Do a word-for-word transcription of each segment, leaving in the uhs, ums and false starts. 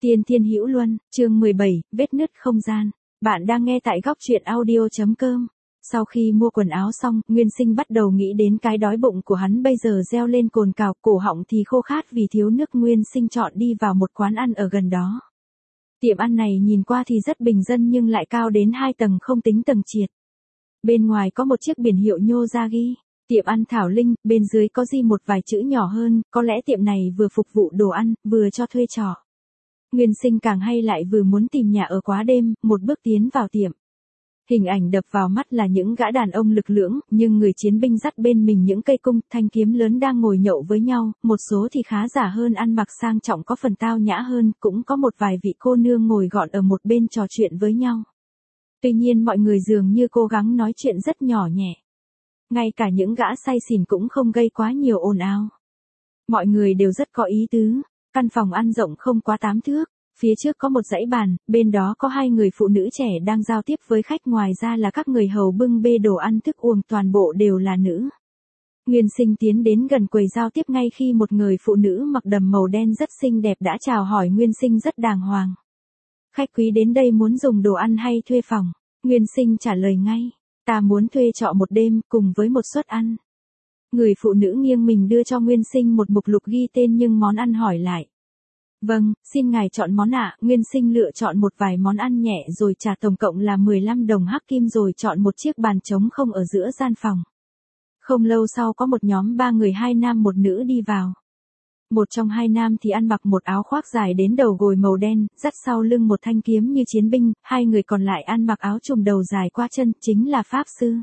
Tiên Thiên Hữu Luân, chương mười bảy, vết nứt không gian. Bạn đang nghe tại góc truyện audio chấm com. Sau khi mua quần áo xong, Nguyên Sinh bắt đầu nghĩ đến cái đói bụng của hắn bây giờ reo lên cồn cào, cổ họng thì khô khát vì thiếu nước. Nguyên Sinh chọn đi vào một quán ăn ở gần đó. Tiệm ăn này nhìn qua thì rất bình dân nhưng lại cao đến hai tầng không tính tầng trệt. Bên ngoài có một chiếc biển hiệu nhô ra ghi tiệm ăn Thảo Linh, bên dưới có ghi một vài chữ nhỏ hơn, có lẽ tiệm này vừa phục vụ đồ ăn, vừa cho thuê trọ. Nguyên Sinh càng hay lại vừa muốn tìm nhà ở quá đêm, một bước tiến vào tiệm. Hình ảnh đập vào mắt là những gã đàn ông lực lưỡng, nhưng người chiến binh dắt bên mình những cây cung, thanh kiếm lớn đang ngồi nhậu với nhau, một số thì khá giả hơn ăn mặc sang trọng có phần tao nhã hơn, cũng có một vài vị cô nương ngồi gọn ở một bên trò chuyện với nhau. Tuy nhiên mọi người dường như cố gắng nói chuyện rất nhỏ nhẹ. Ngay cả những gã say xỉn cũng không gây quá nhiều ồn ào. Mọi người đều rất có ý tứ. Căn phòng ăn rộng không quá tám thước, phía trước có một dãy bàn, bên đó có hai người phụ nữ trẻ đang giao tiếp với khách, ngoài ra là các người hầu bưng bê đồ ăn thức uống, toàn bộ đều là nữ. Nguyên Sinh tiến đến gần quầy giao tiếp ngay khi một người phụ nữ mặc đầm màu đen rất xinh đẹp đã chào hỏi Nguyên Sinh rất đàng hoàng. Khách quý đến đây muốn dùng đồ ăn hay thuê phòng? Nguyên Sinh trả lời ngay, ta muốn thuê trọ một đêm cùng với một suất ăn. Người phụ nữ nghiêng mình đưa cho Nguyên Sinh một mục lục ghi tên nhưng món ăn, hỏi lại. Vâng, xin ngài chọn món ạ. Nguyên Sinh lựa chọn một vài món ăn nhẹ rồi trả tổng cộng là mười lăm đồng hắc kim rồi chọn một chiếc bàn trống không ở giữa gian phòng. Không lâu sau có một nhóm ba người, hai nam một nữ đi vào. Một trong hai nam thì ăn mặc một áo khoác dài đến đầu gối màu đen, dắt sau lưng một thanh kiếm như chiến binh, hai người còn lại ăn mặc áo trùm đầu dài qua chân, chính là pháp sư.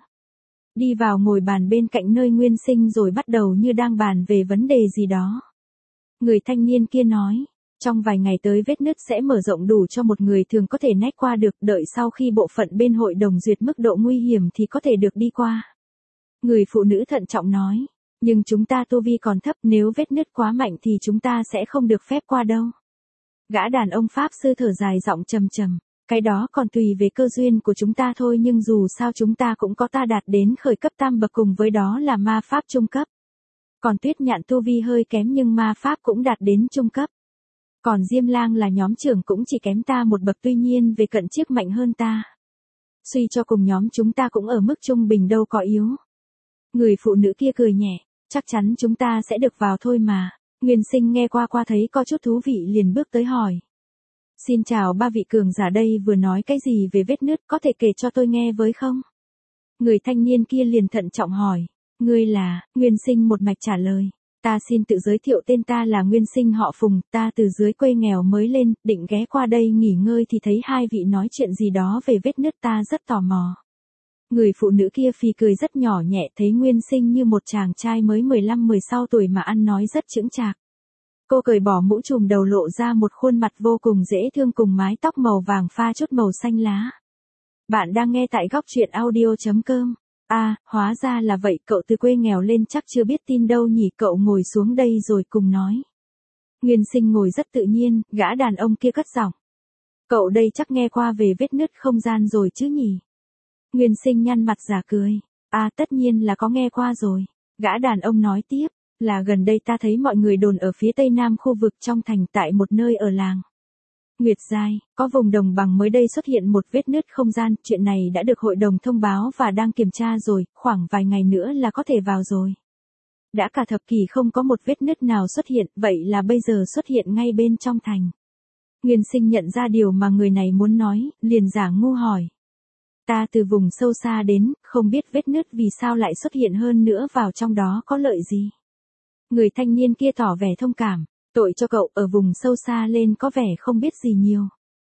Đi vào ngồi bàn bên cạnh nơi Nguyên Sinh rồi bắt đầu như đang bàn về vấn đề gì đó. Người thanh niên kia nói, trong vài ngày tới vết nứt sẽ mở rộng đủ cho một người thường có thể nách qua được, đợi sau khi bộ phận bên hội đồng duyệt mức độ nguy hiểm thì có thể được đi qua. Người phụ nữ thận trọng nói, nhưng chúng ta tu vi còn thấp, nếu vết nứt quá mạnh thì chúng ta sẽ không được phép qua đâu. Gã đàn ông pháp sư thở dài giọng trầm trầm. Cái đó còn tùy về cơ duyên của chúng ta thôi, nhưng dù sao chúng ta cũng có ta đạt đến khởi cấp tam bậc, cùng với đó là ma pháp trung cấp. Còn Tuyết Nhạn tu vi hơi kém nhưng ma pháp cũng đạt đến trung cấp. Còn Diêm Lang là nhóm trưởng cũng chỉ kém ta một bậc, tuy nhiên về cận chiếc mạnh hơn ta. Suy cho cùng nhóm chúng ta cũng ở mức trung bình, đâu có yếu. Người phụ nữ kia cười nhẹ, chắc chắn chúng ta sẽ được vào thôi mà. Nguyên Sinh nghe qua qua thấy có chút thú vị liền bước tới hỏi. Xin chào ba vị cường giả, đây vừa nói cái gì về vết nứt, có thể kể cho tôi nghe với không? Người thanh niên kia liền thận trọng hỏi. Ngươi là? Nguyên Sinh một mạch trả lời. Ta xin tự giới thiệu, tên ta là Nguyên Sinh họ Phùng, ta từ dưới quê nghèo mới lên, định ghé qua đây nghỉ ngơi thì thấy hai vị nói chuyện gì đó về vết nứt, ta rất tò mò. Người phụ nữ kia phì cười rất nhỏ nhẹ, thấy Nguyên Sinh như một chàng trai mới mười lăm mười sáu tuổi mà ăn nói rất chững chạc. Cô cởi bỏ mũ trùm đầu lộ ra một khuôn mặt vô cùng dễ thương cùng mái tóc màu vàng pha chút màu xanh lá. Bạn đang nghe tại góc truyện audio chấm com. À, hóa ra là vậy, cậu từ quê nghèo lên chắc chưa biết tin đâu nhỉ, cậu ngồi xuống đây rồi cùng nói. Nguyên Sinh ngồi rất tự nhiên, gã đàn ông kia cất giọng. Cậu đây chắc nghe qua về vết nứt không gian rồi chứ nhỉ? Nguyên Sinh nhăn mặt giả cười. À, tất nhiên là có nghe qua rồi. Gã đàn ông nói tiếp. Là gần đây ta thấy mọi người đồn ở phía tây nam khu vực trong thành, tại một nơi ở làng Nguyệt Giai, có vùng đồng bằng mới đây xuất hiện một vết nứt không gian, chuyện này đã được hội đồng thông báo và đang kiểm tra rồi, khoảng vài ngày nữa là có thể vào rồi. Đã cả thập kỷ không có một vết nứt nào xuất hiện, vậy là bây giờ xuất hiện ngay bên trong thành. Nguyên Sinh nhận ra điều mà người này muốn nói, liền giả ngu hỏi. Ta từ vùng sâu xa đến, không biết vết nứt vì sao lại xuất hiện, hơn nữa vào trong đó có lợi gì. Người thanh niên kia tỏ vẻ thông cảm, tội cho cậu, ở vùng sâu xa lên có vẻ không biết gì nhiều.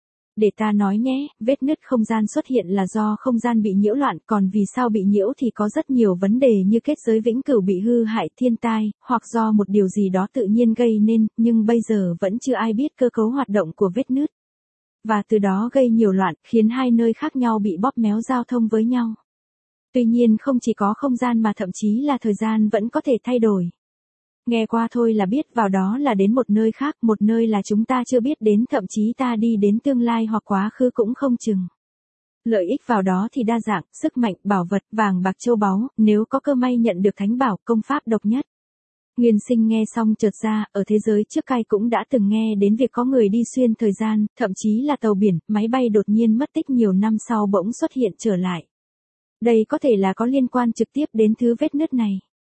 Để ta nói nhé, vết nứt không gian xuất hiện là do không gian bị nhiễu loạn, còn vì sao bị nhiễu thì có rất nhiều vấn đề như kết giới vĩnh cửu bị hư hại, thiên tai, hoặc do một điều gì đó tự nhiên gây nên, nhưng bây giờ vẫn chưa ai biết cơ cấu hoạt động của vết nứt. Và từ đó gây nhiều loạn, khiến hai nơi khác nhau bị bóp méo giao thông với nhau. Tuy nhiên không chỉ có không gian mà thậm chí là thời gian vẫn có thể thay đổi. Nghe qua thôi là biết vào đó là đến một nơi khác, một nơi là chúng ta chưa biết đến, thậm chí ta đi đến tương lai hoặc quá khứ cũng không chừng. Lợi ích vào đó thì đa dạng, sức mạnh, bảo vật, vàng bạc châu báu, nếu có cơ may nhận được thánh bảo, công pháp độc nhất. Nguyên Sinh nghe xong chợt ra, ở thế giới trước cai cũng đã từng nghe đến việc có người đi xuyên thời gian, thậm chí là tàu biển, máy bay đột nhiên mất tích nhiều năm sau bỗng xuất hiện trở lại. Đây có thể là có liên quan trực tiếp đến thứ vết nứt này.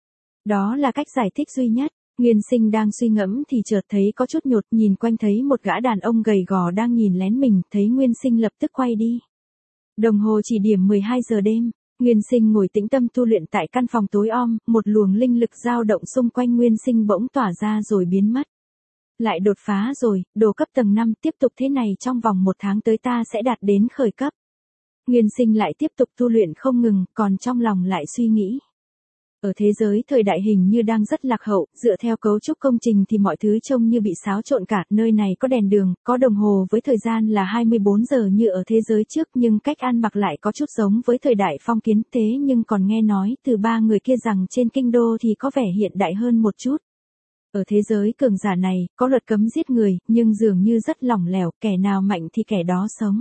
Đó là cách giải thích duy nhất. Nguyên Sinh đang suy ngẫm thì chợt thấy có chút nhột, nhìn quanh thấy một gã đàn ông gầy gò đang nhìn lén mình, thấy Nguyên Sinh lập tức quay đi. Đồng hồ chỉ điểm mười hai giờ đêm, Nguyên Sinh ngồi tĩnh tâm tu luyện tại căn phòng tối om, một luồng linh lực dao động xung quanh Nguyên Sinh bỗng tỏa ra rồi biến mất. Lại đột phá rồi, đồ cấp tầng năm, tiếp tục thế này trong vòng một tháng tới ta sẽ đạt đến khởi cấp. Nguyên Sinh lại tiếp tục tu luyện không ngừng, còn trong lòng lại suy nghĩ. Ở thế giới thời đại hình như đang rất lạc hậu, dựa theo cấu trúc công trình thì mọi thứ trông như bị xáo trộn cả, nơi này có đèn đường, có đồng hồ với thời gian là hai mươi bốn giờ như ở thế giới trước, nhưng cách ăn mặc lại có chút giống với thời đại phong kiến, thế nhưng còn nghe nói từ ba người kia rằng trên kinh đô thì có vẻ hiện đại hơn một chút. Ở thế giới cường giả này, có luật cấm giết người, nhưng dường như rất lỏng lẻo, kẻ nào mạnh thì kẻ đó sống.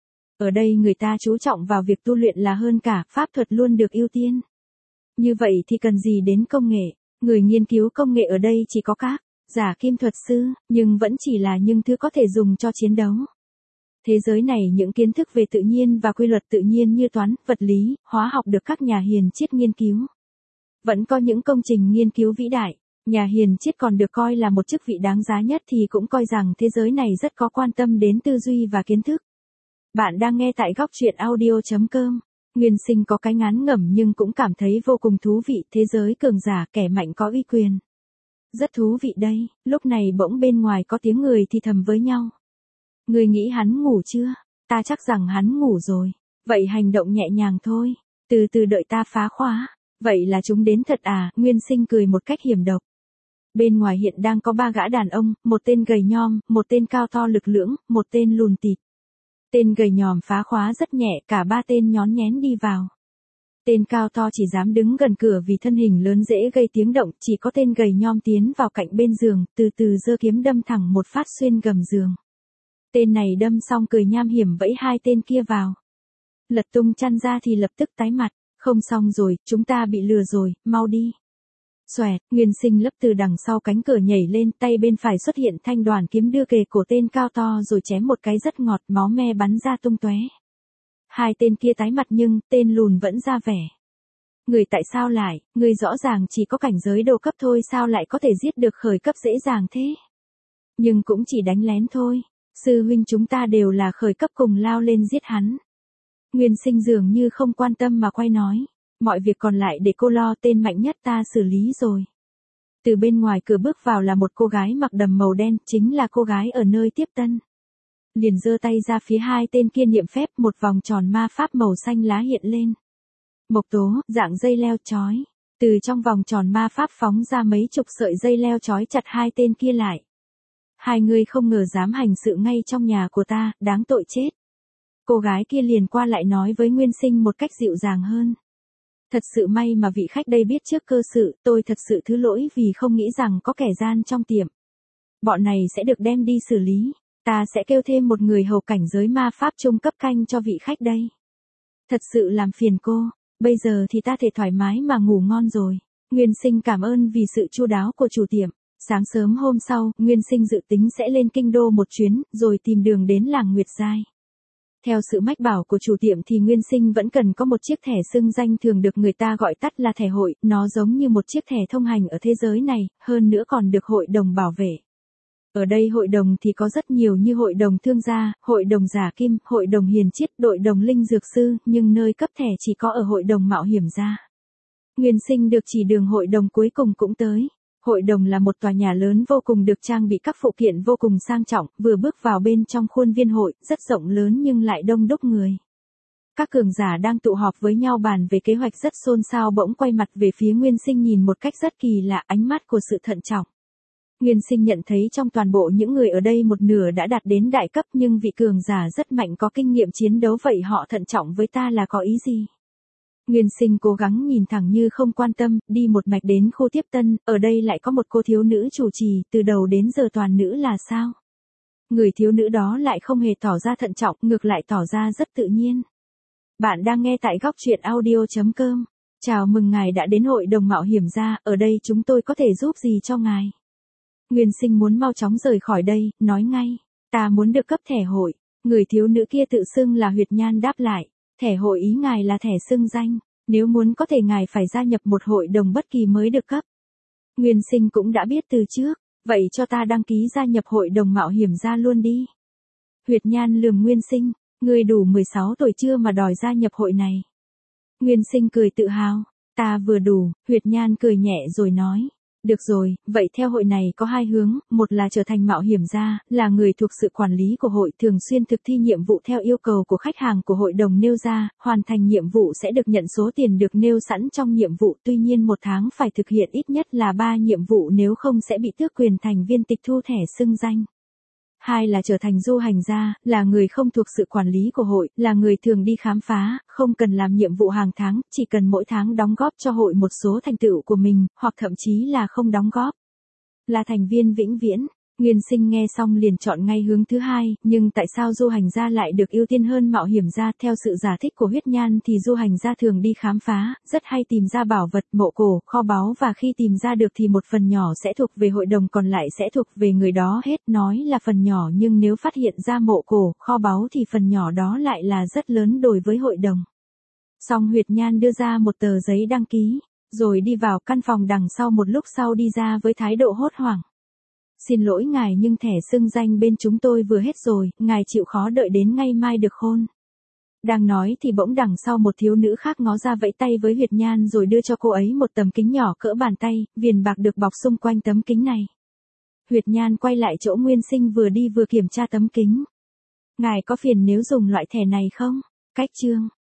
Ở đây người ta chú trọng vào việc tu luyện là hơn cả, pháp thuật luôn được ưu tiên. Như vậy thì cần gì đến công nghệ, người nghiên cứu công nghệ ở đây chỉ có các giả kim thuật sư, nhưng vẫn chỉ là những thứ có thể dùng cho chiến đấu. Thế giới này những kiến thức về tự nhiên và quy luật tự nhiên như toán, vật lý, hóa học được các nhà hiền triết nghiên cứu. Vẫn có những công trình nghiên cứu vĩ đại, nhà hiền triết còn được coi là một chức vị đáng giá nhất thì cũng coi rằng thế giới này rất có quan tâm đến tư duy và kiến thức. Bạn đang nghe tại góc truyện audio chấm com. Nguyên Sinh có cái ngán ngẩm nhưng cũng cảm thấy vô cùng thú vị, thế giới cường giả, kẻ mạnh có uy quyền. Rất thú vị đây, lúc này bỗng bên ngoài có tiếng người thì thầm với nhau. Người nghĩ hắn ngủ chưa? Ta chắc rằng hắn ngủ rồi. Vậy hành động nhẹ nhàng thôi, từ từ đợi ta phá khóa. Vậy là chúng đến thật à? Nguyên Sinh cười một cách hiểm độc. Bên ngoài hiện đang có ba gã đàn ông, một tên gầy nhom, một tên cao to lực lưỡng, một tên lùn tịt. Tên gầy nhòm phá khóa rất nhẹ, cả ba tên nhón nhén đi vào. Tên cao to chỉ dám đứng gần cửa vì thân hình lớn dễ gây tiếng động, chỉ có tên gầy nhom tiến vào cạnh bên giường, từ từ giơ kiếm đâm thẳng một phát xuyên gầm giường. Tên này đâm xong cười nham hiểm vẫy hai tên kia vào. Lật tung chăn ra thì lập tức tái mặt, không xong rồi, chúng ta bị lừa rồi, mau đi. Xoẹt, Nguyên Sinh lấp từ đằng sau cánh cửa nhảy lên, tay bên phải xuất hiện thanh đoàn kiếm đưa kề cổ tên cao to rồi chém một cái rất ngọt, máu me bắn ra tung tóe. Hai tên kia tái mặt nhưng tên lùn vẫn ra vẻ. Người tại sao lại, người rõ ràng chỉ có cảnh giới đồ cấp thôi sao lại có thể giết được khởi cấp dễ dàng thế? Nhưng cũng chỉ đánh lén thôi, sư huynh chúng ta đều là khởi cấp cùng lao lên giết hắn. Nguyên Sinh dường như không quan tâm mà quay nói. Mọi việc còn lại để cô lo, tên mạnh nhất ta xử lý rồi. Từ bên ngoài cửa bước vào là một cô gái mặc đầm màu đen, chính là cô gái ở nơi tiếp tân. Liền giơ tay ra phía hai tên kia niệm phép, một vòng tròn ma pháp màu xanh lá hiện lên. Mộc tố, dạng dây leo chói. Từ trong vòng tròn ma pháp phóng ra mấy chục sợi dây leo chói chặt hai tên kia lại. Hai người không ngờ dám hành sự ngay trong nhà của ta, đáng tội chết. Cô gái kia liền qua lại nói với Nguyên Sinh một cách dịu dàng hơn. Thật sự may mà vị khách đây biết trước cơ sự, tôi thật sự thứ lỗi vì không nghĩ rằng có kẻ gian trong tiệm. Bọn này sẽ được đem đi xử lý, ta sẽ kêu thêm một người hầu cảnh giới ma pháp trung cấp canh cho vị khách đây. Thật sự làm phiền cô, bây giờ thì ta thể thoải mái mà ngủ ngon rồi. Nguyên Sinh cảm ơn vì sự chu đáo của chủ tiệm. Sáng sớm hôm sau, Nguyên Sinh dự tính sẽ lên kinh đô một chuyến, rồi tìm đường đến làng Nguyệt Giai. Theo sự mách bảo của chủ tiệm thì Nguyên Sinh vẫn cần có một chiếc thẻ xưng danh thường được người ta gọi tắt là thẻ hội, nó giống như một chiếc thẻ thông hành ở thế giới này, hơn nữa còn được hội đồng bảo vệ. Ở đây hội đồng thì có rất nhiều như hội đồng thương gia, hội đồng giả kim, hội đồng hiền triết, hội đồng linh dược sư, nhưng nơi cấp thẻ chỉ có ở hội đồng mạo hiểm gia. Nguyên Sinh được chỉ đường hội đồng cuối cùng cũng tới. Hội đồng là một tòa nhà lớn vô cùng được trang bị các phụ kiện vô cùng sang trọng, vừa bước vào bên trong khuôn viên hội, rất rộng lớn nhưng lại đông đúc người. Các cường giả đang tụ họp với nhau bàn về kế hoạch rất xôn xao bỗng quay mặt về phía Nguyên Sinh nhìn một cách rất kỳ lạ, ánh mắt của sự thận trọng. Nguyên Sinh nhận thấy trong toàn bộ những người ở đây một nửa đã đạt đến đại cấp nhưng vị cường giả rất mạnh có kinh nghiệm chiến đấu vậy họ thận trọng với ta là có ý gì? Nguyên Sinh cố gắng nhìn thẳng như không quan tâm, đi một mạch đến khu tiếp tân, ở đây lại có một cô thiếu nữ chủ trì, từ đầu đến giờ toàn nữ là sao? Người thiếu nữ đó lại không hề tỏ ra thận trọng, ngược lại tỏ ra rất tự nhiên. Bạn đang nghe tại góc truyện audio chấm com. Chào mừng ngài đã đến hội đồng mạo hiểm gia, ở đây chúng tôi có thể giúp gì cho ngài? Nguyên Sinh muốn mau chóng rời khỏi đây, nói ngay, ta muốn được cấp thẻ hội. Người thiếu nữ kia tự xưng là Huyệt Nhan đáp lại, thẻ hội ý ngài là thẻ xưng danh, nếu muốn có thể ngài phải gia nhập một hội đồng bất kỳ mới được cấp. Nguyên Sinh cũng đã biết từ trước, vậy cho ta đăng ký gia nhập hội đồng mạo hiểm gia luôn đi. Huyệt Nhan lườm Nguyên Sinh, ngươi đủ mười sáu tuổi chưa mà đòi gia nhập hội này? Nguyên Sinh cười tự hào, ta vừa đủ. Huyệt Nhan cười nhẹ rồi nói, được rồi, vậy theo hội này có hai hướng, một là trở thành mạo hiểm gia, là người thuộc sự quản lý của hội, thường xuyên thực thi nhiệm vụ theo yêu cầu của khách hàng của hội đồng nêu ra, hoàn thành nhiệm vụ sẽ được nhận số tiền được nêu sẵn trong nhiệm vụ, tuy nhiên một tháng phải thực hiện ít nhất là ba nhiệm vụ, nếu không sẽ bị tước quyền thành viên tịch thu thẻ xưng danh. Hai là trở thành du hành gia, là người không thuộc sự quản lý của hội, là người thường đi khám phá, không cần làm nhiệm vụ hàng tháng, chỉ cần mỗi tháng đóng góp cho hội một số thành tựu của mình, hoặc thậm chí là không đóng góp. Là thành viên vĩnh viễn. Nguyên Sinh nghe xong liền chọn ngay hướng thứ hai, nhưng tại sao du hành gia lại được ưu tiên hơn mạo hiểm gia? Theo sự giải thích của Huyết Nhan thì du hành gia thường đi khám phá, rất hay tìm ra bảo vật, mộ cổ, kho báu, và khi tìm ra được thì một phần nhỏ sẽ thuộc về hội đồng, còn lại sẽ thuộc về người đó hết. Nói là phần nhỏ nhưng nếu phát hiện ra mộ cổ, kho báu thì phần nhỏ đó lại là rất lớn đối với hội đồng. Xong Huyệt Nhan đưa ra một tờ giấy đăng ký, rồi đi vào căn phòng đằng sau, một lúc sau đi ra với thái độ hốt hoảng. Xin lỗi ngài nhưng thẻ xưng danh bên chúng tôi vừa hết rồi, ngài chịu khó đợi đến ngày mai được khôn. Đang nói thì bỗng đằng sau một thiếu nữ khác ngó ra vẫy tay với Huyệt Nhan rồi đưa cho cô ấy một tấm kính nhỏ cỡ bàn tay, viền bạc được bọc xung quanh tấm kính này. Huyệt Nhan quay lại chỗ Nguyên Sinh vừa đi vừa kiểm tra tấm kính. Ngài có phiền nếu dùng loại thẻ này không? Cách chương.